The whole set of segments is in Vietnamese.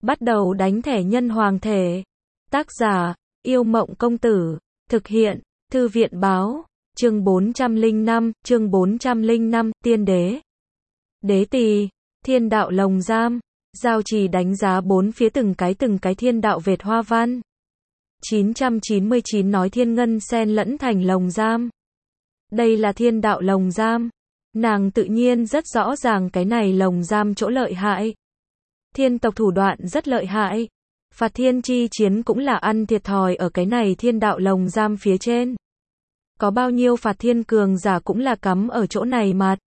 Bắt đầu đánh thẻ nhân hoàng thể. Tác giả, Yêu Mộng Công Tử. Thực hiện, Thư viện Báo. Chương 405, Tiên Đế. Đế Tỳ, Thiên Đạo Lồng Giam. Giao Trì đánh giá bốn phía từng cái thiên đạo vệt hoa văn. 999 nói thiên ngân xen lẫn thành lồng giam. Đây là thiên đạo lồng giam. Nàng tự nhiên rất rõ ràng cái này lồng giam chỗ lợi hại. Thiên tộc thủ đoạn rất lợi hại. Phạt thiên chi chiến cũng là ăn thiệt thòi ở cái này thiên đạo lồng giam phía trên. Có bao nhiêu phạt thiên cường giả cũng là cắm ở chỗ này mặt.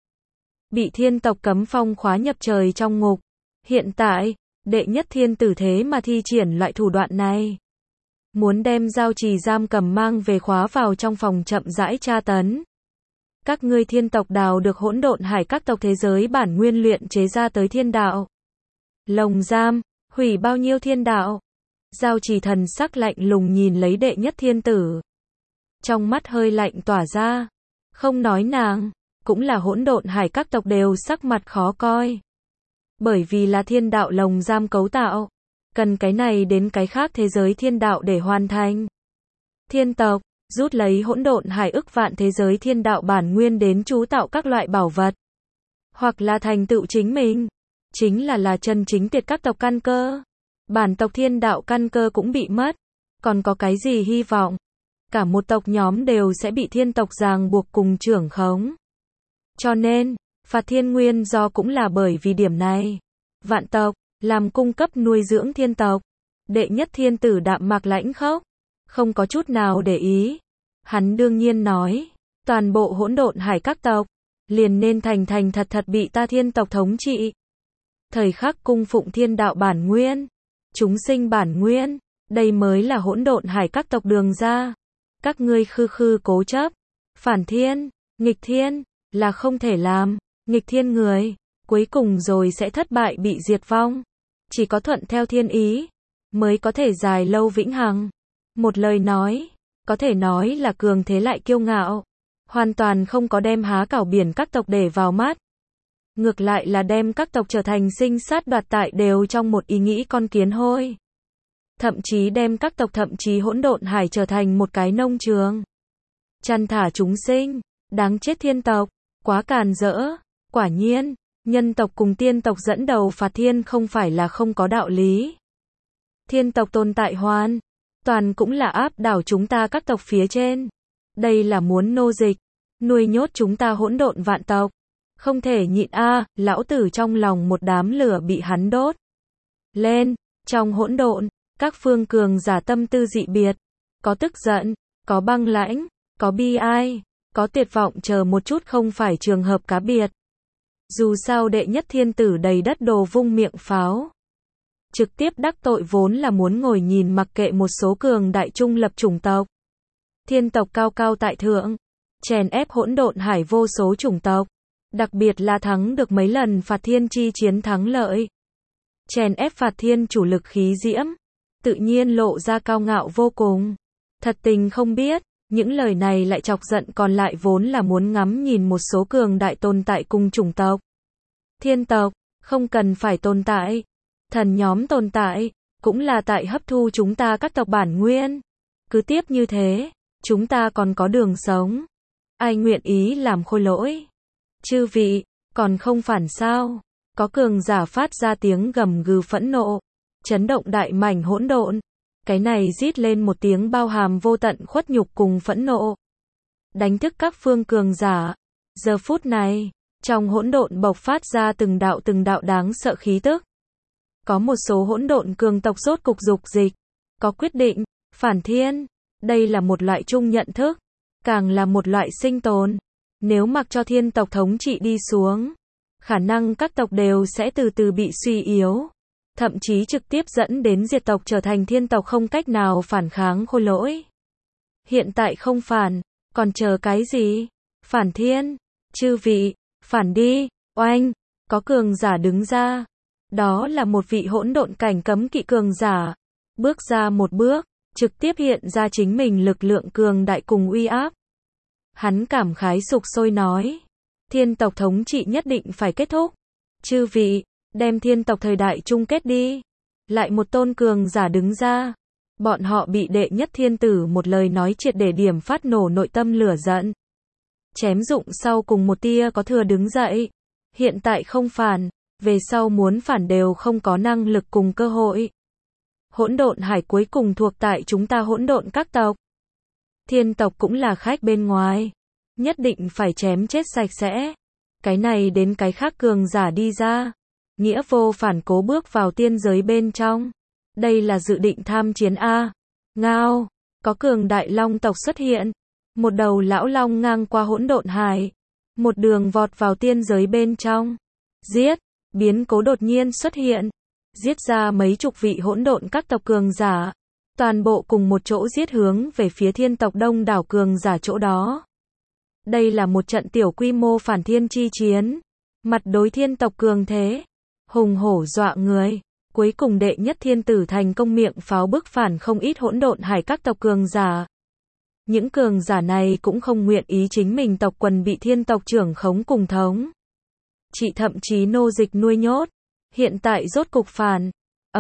Bị thiên tộc cấm phong khóa nhập trời trong ngục. Hiện tại, đệ nhất thiên tử thế mà thi triển loại thủ đoạn này. Muốn đem Giao Trì giam cầm mang về khóa vào trong phòng chậm rãi tra tấn. Các ngươi thiên tộc đào được hỗn độn hải các tộc thế giới bản nguyên luyện chế ra tới thiên đạo. Lồng giam, hủy bao nhiêu thiên đạo. Giao Trì thần sắc lạnh lùng nhìn lấy đệ nhất thiên tử. Trong mắt hơi lạnh tỏa ra. Không nói nàng, cũng là hỗn độn hải các tộc đều sắc mặt khó coi. Bởi vì là thiên đạo lồng giam cấu tạo. Cần cái này đến cái khác thế giới thiên đạo để hoàn thành. Thiên tộc, rút lấy hỗn độn hải ức vạn thế giới thiên đạo bản nguyên đến chú tạo các loại bảo vật. Hoặc là thành tựu chính mình. Chính là chân chính tuyệt các tộc căn cơ. Bản tộc thiên đạo căn cơ cũng bị mất. Còn có cái gì hy vọng? Cả một tộc nhóm đều sẽ bị thiên tộc ràng buộc cùng trưởng khống. Cho nên, phạt thiên nguyên do cũng là bởi vì điểm này. Vạn tộc, làm cung cấp nuôi dưỡng thiên tộc. Đệ nhất thiên tử đạm mạc lãnh khốc. Không có chút nào để ý. Hắn đương nhiên nói, toàn bộ hỗn độn hải các tộc, liền nên thành thật bị ta thiên tộc thống trị. Thời khắc cung phụng thiên đạo bản nguyên, chúng sinh bản nguyên, đây mới là hỗn độn hải các tộc đường ra. Các ngươi khư cố chấp, phản thiên, nghịch thiên, là không thể làm, nghịch thiên người, cuối cùng rồi sẽ thất bại bị diệt vong. Chỉ có thuận theo thiên ý, mới có thể dài lâu vĩnh hằng. Một lời nói, có thể nói là cường thế lại kiêu ngạo. Hoàn toàn không có đem há cảo biển các tộc để vào mắt. Ngược lại là đem các tộc trở thành sinh sát đoạt tại đều trong một ý nghĩ con kiến hôi. Thậm chí đem các tộc thậm chí hỗn độn hải trở thành một cái nông trường. Chăn thả chúng sinh, đáng chết thiên tộc, quá càn rỡ. Quả nhiên, nhân tộc cùng tiên tộc dẫn đầu phạt thiên không phải là không có đạo lý. Thiên tộc tồn tại hoàn toàn cũng là áp đảo chúng ta các tộc phía trên. Đây là muốn nô dịch, nuôi nhốt chúng ta hỗn độn vạn tộc. Không thể nhịn lão tử trong lòng một đám lửa bị hắn đốt lên. Trong hỗn độn, các phương cường giả tâm tư dị biệt. Có tức giận, có băng lãnh, có bi ai, có tuyệt vọng chờ một chút không phải trường hợp cá biệt. Dù sao đệ nhất thiên tử đầy đất đồ vung miệng pháo. Trực tiếp đắc tội vốn là muốn ngồi nhìn mặc kệ một số cường đại trung lập chủng tộc. Thiên tộc cao cao tại thượng, chèn ép hỗn độn hải vô số chủng tộc. Đặc biệt là thắng được mấy lần phạt thiên chi chiến thắng lợi. Chèn ép phạt thiên chủ lực khí diễm. Tự nhiên lộ ra cao ngạo vô cùng. Thật tình không biết, những lời này lại chọc giận còn lại vốn là muốn ngắm nhìn một số cường đại tồn tại cùng chủng tộc. Thiên tộc, không cần phải tồn tại. Thần nhóm tồn tại, cũng là tại hấp thu chúng ta các tộc bản nguyên. Cứ tiếp như thế, chúng ta còn có đường sống. Ai nguyện ý làm khôi lỗi? Chư vị, còn không phản sao? Có cường giả phát ra tiếng gầm gừ phẫn nộ, chấn động đại mảnh hỗn độn. Cái này rít lên một tiếng bao hàm vô tận khuất nhục cùng phẫn nộ. Đánh thức các phương cường giả. Giờ phút này, trong hỗn độn bộc phát ra từng đạo đáng sợ khí tức. Có một số hỗn độn cường tộc rốt cục dục dịch, có quyết định, phản thiên. Đây là một loại chung nhận thức, càng là một loại sinh tồn. Nếu mặc cho thiên tộc thống trị đi xuống, khả năng các tộc đều sẽ từ từ bị suy yếu. Thậm chí trực tiếp dẫn đến diệt tộc trở thành thiên tộc không cách nào phản kháng khôi lỗi. Hiện tại không phản, còn chờ cái gì? Phản thiên, chư vị, phản đi, oanh, có cường giả đứng ra. Đó là một vị hỗn độn cảnh cấm kỵ cường giả. Bước ra một bước, trực tiếp hiện ra chính mình lực lượng cường đại cùng uy áp. Hắn cảm khái sục sôi nói. Thiên tộc thống trị nhất định phải kết thúc. Chư vị, đem thiên tộc thời đại chung kết đi. lại một tôn cường giả đứng ra. Bọn họ bị đệ nhất thiên tử một lời nói triệt để điểm phát nổ nội tâm lửa giận. Chém dụng sau cùng một tia có thừa đứng dậy. Hiện tại không phản, về sau muốn phản đều không có năng lực cùng cơ hội. Hỗn độn hải cuối cùng thuộc tại chúng ta hỗn độn các tộc. Thiên tộc cũng là khách bên ngoài. Nhất định phải chém chết sạch sẽ. Cái này đến cái khác cường giả đi ra. Nghĩa vô phản cố bước vào tiên giới bên trong. Đây là dự định tham chiến A. Ngao. Có cường đại long tộc xuất hiện. Một đầu lão long ngang qua hỗn độn hải. Một đường vọt vào tiên giới bên trong. Giết. Biến cố đột nhiên xuất hiện. Giết ra mấy chục vị hỗn độn các tộc cường giả. Toàn bộ cùng một chỗ giết hướng về phía thiên tộc đông đảo cường giả chỗ đó. Đây là một trận tiểu quy mô phản thiên chi chiến. Mặt đối thiên tộc cường thế. Hùng hổ dọa người. Cuối cùng đệ nhất thiên tử thành công miệng pháo bức phản không ít hỗn độn hải các tộc cường giả. Những cường giả này cũng không nguyện ý chính mình tộc quần bị thiên tộc trưởng khống cùng thống. Chị thậm chí nô dịch nuôi nhốt. Hiện tại rốt cục phản.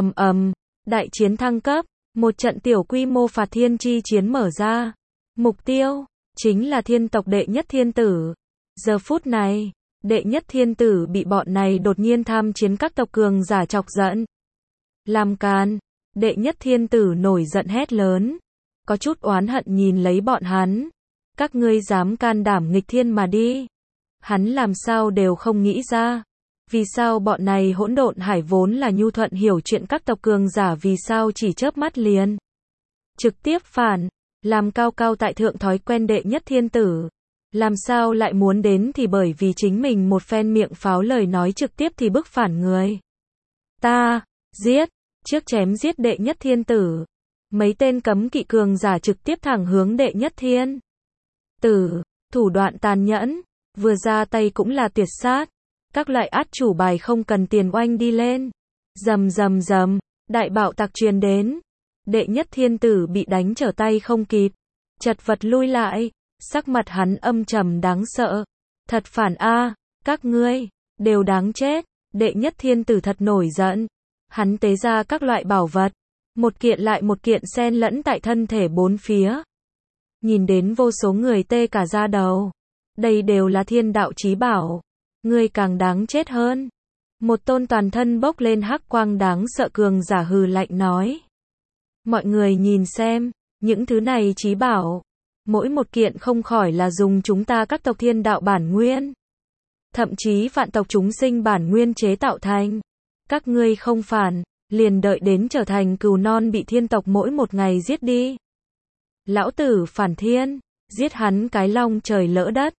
Đại chiến thăng cấp. Một trận tiểu quy mô phạt thiên chi chiến mở ra. Mục tiêu chính là thiên tộc đệ nhất thiên tử. Giờ phút này, đệ nhất thiên tử bị bọn này đột nhiên tham chiến các tộc cường giả chọc giận. Làm càn, đệ nhất thiên tử nổi giận hét lớn. Có chút oán hận nhìn lấy bọn hắn. Các ngươi dám can đảm nghịch thiên mà đi. Hắn làm sao đều không nghĩ ra. Vì sao bọn này hỗn độn hải vốn là nhu thuận hiểu chuyện các tộc cường giả vì sao chỉ chớp mắt liền. Trực tiếp phản, làm cao cao tại thượng thói quen đệ nhất thiên tử. Làm sao lại muốn đến thì bởi vì chính mình một phen miệng pháo lời nói trực tiếp thì bức phản người. Ta, giết, trước chém giết đệ nhất thiên tử. Mấy tên cấm kỵ cường giả trực tiếp thẳng hướng đệ nhất thiên tử, thủ đoạn tàn nhẫn, vừa ra tay cũng là tuyệt sát. Các loại át chủ bài không cần tiền oanh đi lên. Rầm rầm rầm, đại bạo tạc truyền đến. Đệ nhất thiên tử bị đánh trở tay không kịp. Chật vật lui lại, sắc mặt hắn âm trầm đáng sợ. Thật phản a, các ngươi, đều đáng chết. Đệ nhất thiên tử thật nổi giận. Hắn tế ra các loại bảo vật. Một kiện lại một kiện xen lẫn tại thân thể bốn phía. Nhìn đến vô số người tê cả da đầu. Đây đều là thiên đạo chí bảo. Ngươi càng đáng chết hơn. Một tôn toàn thân bốc lên hắc quang đáng sợ cường giả hừ lạnh nói. Mọi người nhìn xem, những thứ này chí bảo. Mỗi một kiện không khỏi là dùng chúng ta các tộc thiên đạo bản nguyên. Thậm chí vạn tộc chúng sinh bản nguyên chế tạo thành. Các ngươi không phản, liền đợi đến trở thành cừu non bị thiên tộc mỗi một ngày giết đi. Lão tử phản thiên, giết hắn cái long trời lỡ đất.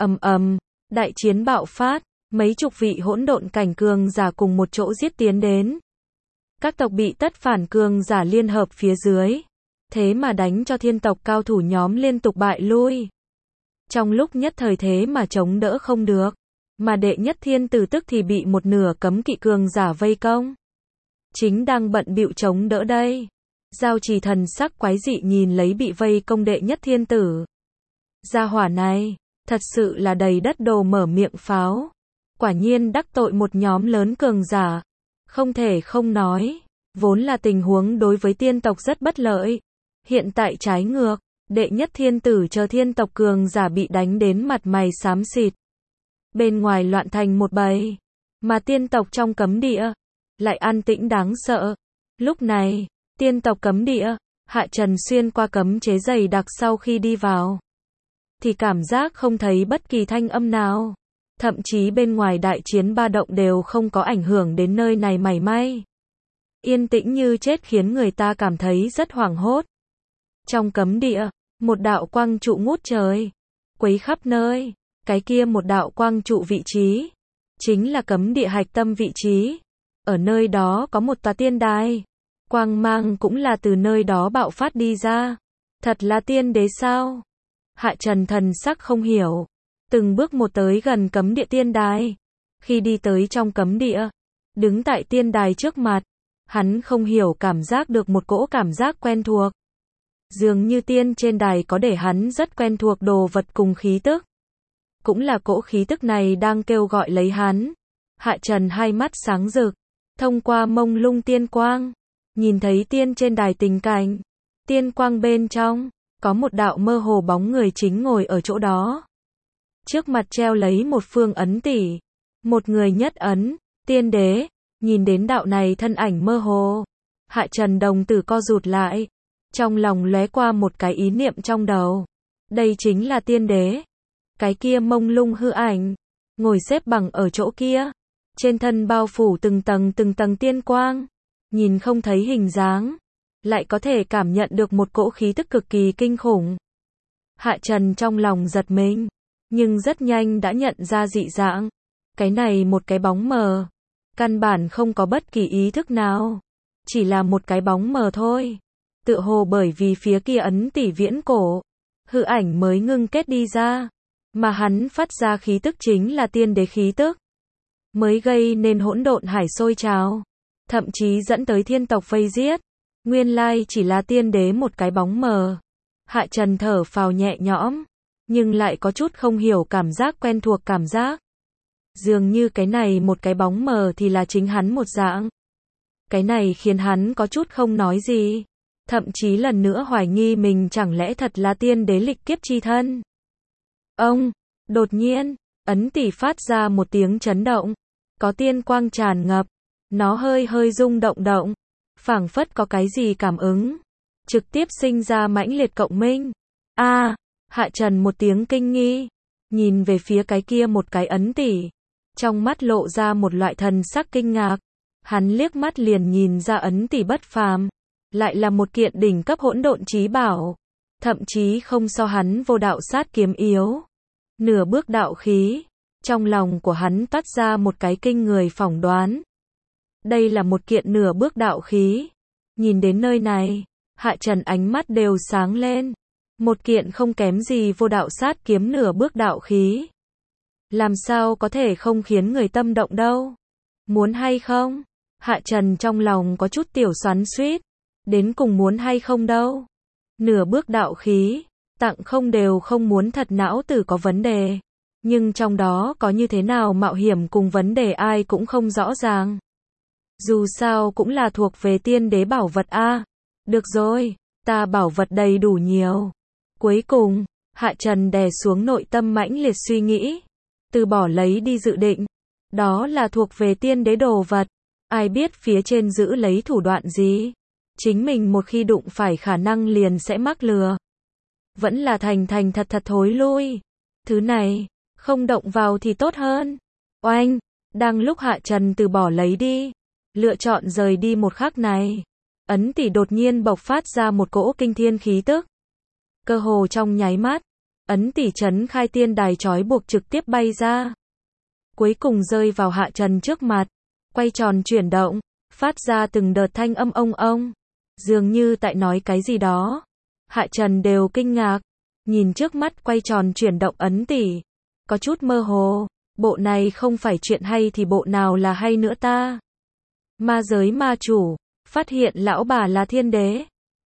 Đại chiến bạo phát, mấy chục vị hỗn độn cảnh cường giả cùng một chỗ giết tiến đến. Các tộc bị tất phản cường giả liên hợp phía dưới. Thế mà đánh cho thiên tộc cao thủ nhóm liên tục bại lui. Trong lúc nhất thời thế mà chống đỡ không được. Mà đệ nhất thiên tử tức thì bị một nửa cấm kỵ cường giả vây công. Chính đang bận bịu chống đỡ đây. Giao Trì thần sắc quái dị nhìn lấy bị vây công đệ nhất thiên tử. Gia hỏa này, thật sự là đầy đất đồ mở miệng pháo. Quả nhiên đắc tội một nhóm lớn cường giả. Không thể không nói, vốn là tình huống đối với tiên tộc rất bất lợi. Hiện tại trái ngược, đệ nhất thiên tử chờ thiên tộc cường giả bị đánh đến mặt mày xám xịt. Bên ngoài loạn thành một bầy, mà tiên tộc trong cấm địa lại an tĩnh đáng sợ. Lúc này, tiên tộc cấm địa, Hạ Trần xuyên qua cấm chế dày đặc sau khi đi vào, thì cảm giác không thấy bất kỳ thanh âm nào. Thậm chí bên ngoài đại chiến ba động đều không có ảnh hưởng đến nơi này mảy may. Yên tĩnh như chết khiến người ta cảm thấy rất hoảng hốt. Trong cấm địa, một đạo quang trụ ngút trời, quấy khắp nơi. Cái kia một đạo quang trụ vị trí, chính là cấm địa hạch tâm vị trí. Ở nơi đó có một tòa tiên đài. Quang mang cũng là từ nơi đó bạo phát đi ra. Thật là tiên đế sao? Hạ Trần thần sắc không hiểu. Từng bước một tới gần cấm địa tiên đài. Khi đi tới trong cấm địa, đứng tại tiên đài trước mặt, hắn không hiểu cảm giác được một cỗ cảm giác quen thuộc. Dường như tiên trên đài có để hắn rất quen thuộc đồ vật cùng khí tức. Cũng là cỗ khí tức này đang kêu gọi lấy hắn. Hạ Trần hai mắt sáng rực, thông qua mông lung tiên quang, nhìn thấy tiên trên đài tình cảnh. Tiên quang bên trong, có một đạo mơ hồ bóng người chính ngồi ở chỗ đó. Trước mặt treo lấy một phương ấn tỷ, một người nhất ấn, tiên đế. Nhìn đến đạo này thân ảnh mơ hồ, Hạ Trần đồng tử co rụt lại, trong lòng lóe qua một cái ý niệm trong đầu. Đây chính là tiên đế. Cái kia mông lung hư ảnh, ngồi xếp bằng ở chỗ kia, trên thân bao phủ từng tầng tiên quang, nhìn không thấy hình dáng, lại có thể cảm nhận được một cỗ khí tức cực kỳ kinh khủng. Hạ Trần trong lòng giật mình, nhưng rất nhanh đã nhận ra dị dạng. Cái này một cái bóng mờ, căn bản không có bất kỳ ý thức nào, chỉ là một cái bóng mờ thôi. Tựa hồ bởi vì phía kia ấn tỷ viễn cổ, hư ảnh mới ngưng kết đi ra, mà hắn phát ra khí tức chính là tiên đế khí tức, mới gây nên hỗn độn hải sôi trào, thậm chí dẫn tới thiên tộc vây giết. Nguyên lai chỉ là tiên đế một cái bóng mờ. Hạ Trần thở phào nhẹ nhõm, nhưng lại có chút không hiểu cảm giác quen thuộc cảm giác. Dường như cái này một cái bóng mờ thì là chính hắn một dạng. Cái này khiến hắn có chút không nói gì, thậm chí lần nữa hoài nghi mình chẳng lẽ thật là tiên đế lịch kiếp chi thân. Ông, đột nhiên, ấn tỷ phát ra một tiếng chấn động, có tiên quang tràn ngập, nó hơi hơi rung động động, phảng phất có cái gì cảm ứng, trực tiếp sinh ra mãnh liệt cộng minh. Hạ Trần một tiếng kinh nghi, nhìn về phía cái kia một cái ấn tỷ, trong mắt lộ ra một loại thần sắc kinh ngạc. Hắn liếc mắt liền nhìn ra ấn tỷ bất phàm, lại là một kiện đỉnh cấp hỗn độn chí bảo, thậm chí không so hắn vô đạo sát kiếm yếu. Nửa bước đạo khí, trong lòng của hắn toát ra một cái kinh người phỏng đoán. Đây là một kiện nửa bước đạo khí. Nhìn đến nơi này, Hạ Trần ánh mắt đều sáng lên. Một kiện không kém gì vô đạo sát kiếm nửa bước đạo khí. Làm sao có thể không khiến người tâm động đâu? Muốn hay không? Hạ Trần trong lòng có chút tiểu xoắn xuýt. Đến cùng muốn hay không đâu? Nửa bước đạo khí, tặng không đều không muốn, thật não tử có vấn đề. Nhưng trong đó có như thế nào mạo hiểm cùng vấn đề ai cũng không rõ ràng. Dù sao cũng là thuộc về tiên đế bảo vật a. Được rồi, ta bảo vật đầy đủ nhiều. Cuối cùng, Hạ Trần đè xuống nội tâm mãnh liệt suy nghĩ, từ bỏ lấy đi dự định. Đó là thuộc về tiên đế đồ vật, ai biết phía trên giữ lấy thủ đoạn gì. Chính mình một khi đụng phải khả năng liền sẽ mắc lừa. Vẫn là thành thật thối lui. Thứ này, không động vào thì tốt hơn. Oanh, đang lúc Hạ Trần từ bỏ lấy đi, lựa chọn rời đi một khắc này, ấn tỷ đột nhiên bộc phát ra một cỗ kinh thiên khí tức. Cơ hồ trong nháy mắt, ấn tỷ trấn khai tiên đài trói buộc trực tiếp bay ra. Cuối cùng rơi vào Hạ Trần trước mặt, quay tròn chuyển động, phát ra từng đợt thanh âm ông. Dường như tại nói cái gì đó. Hạ Trần đều kinh ngạc, nhìn trước mắt quay tròn chuyển động ấn tỷ, có chút mơ hồ, bộ này không phải chuyện hay thì bộ nào là hay nữa ta? Ma giới ma chủ, phát hiện lão bà là thiên đế.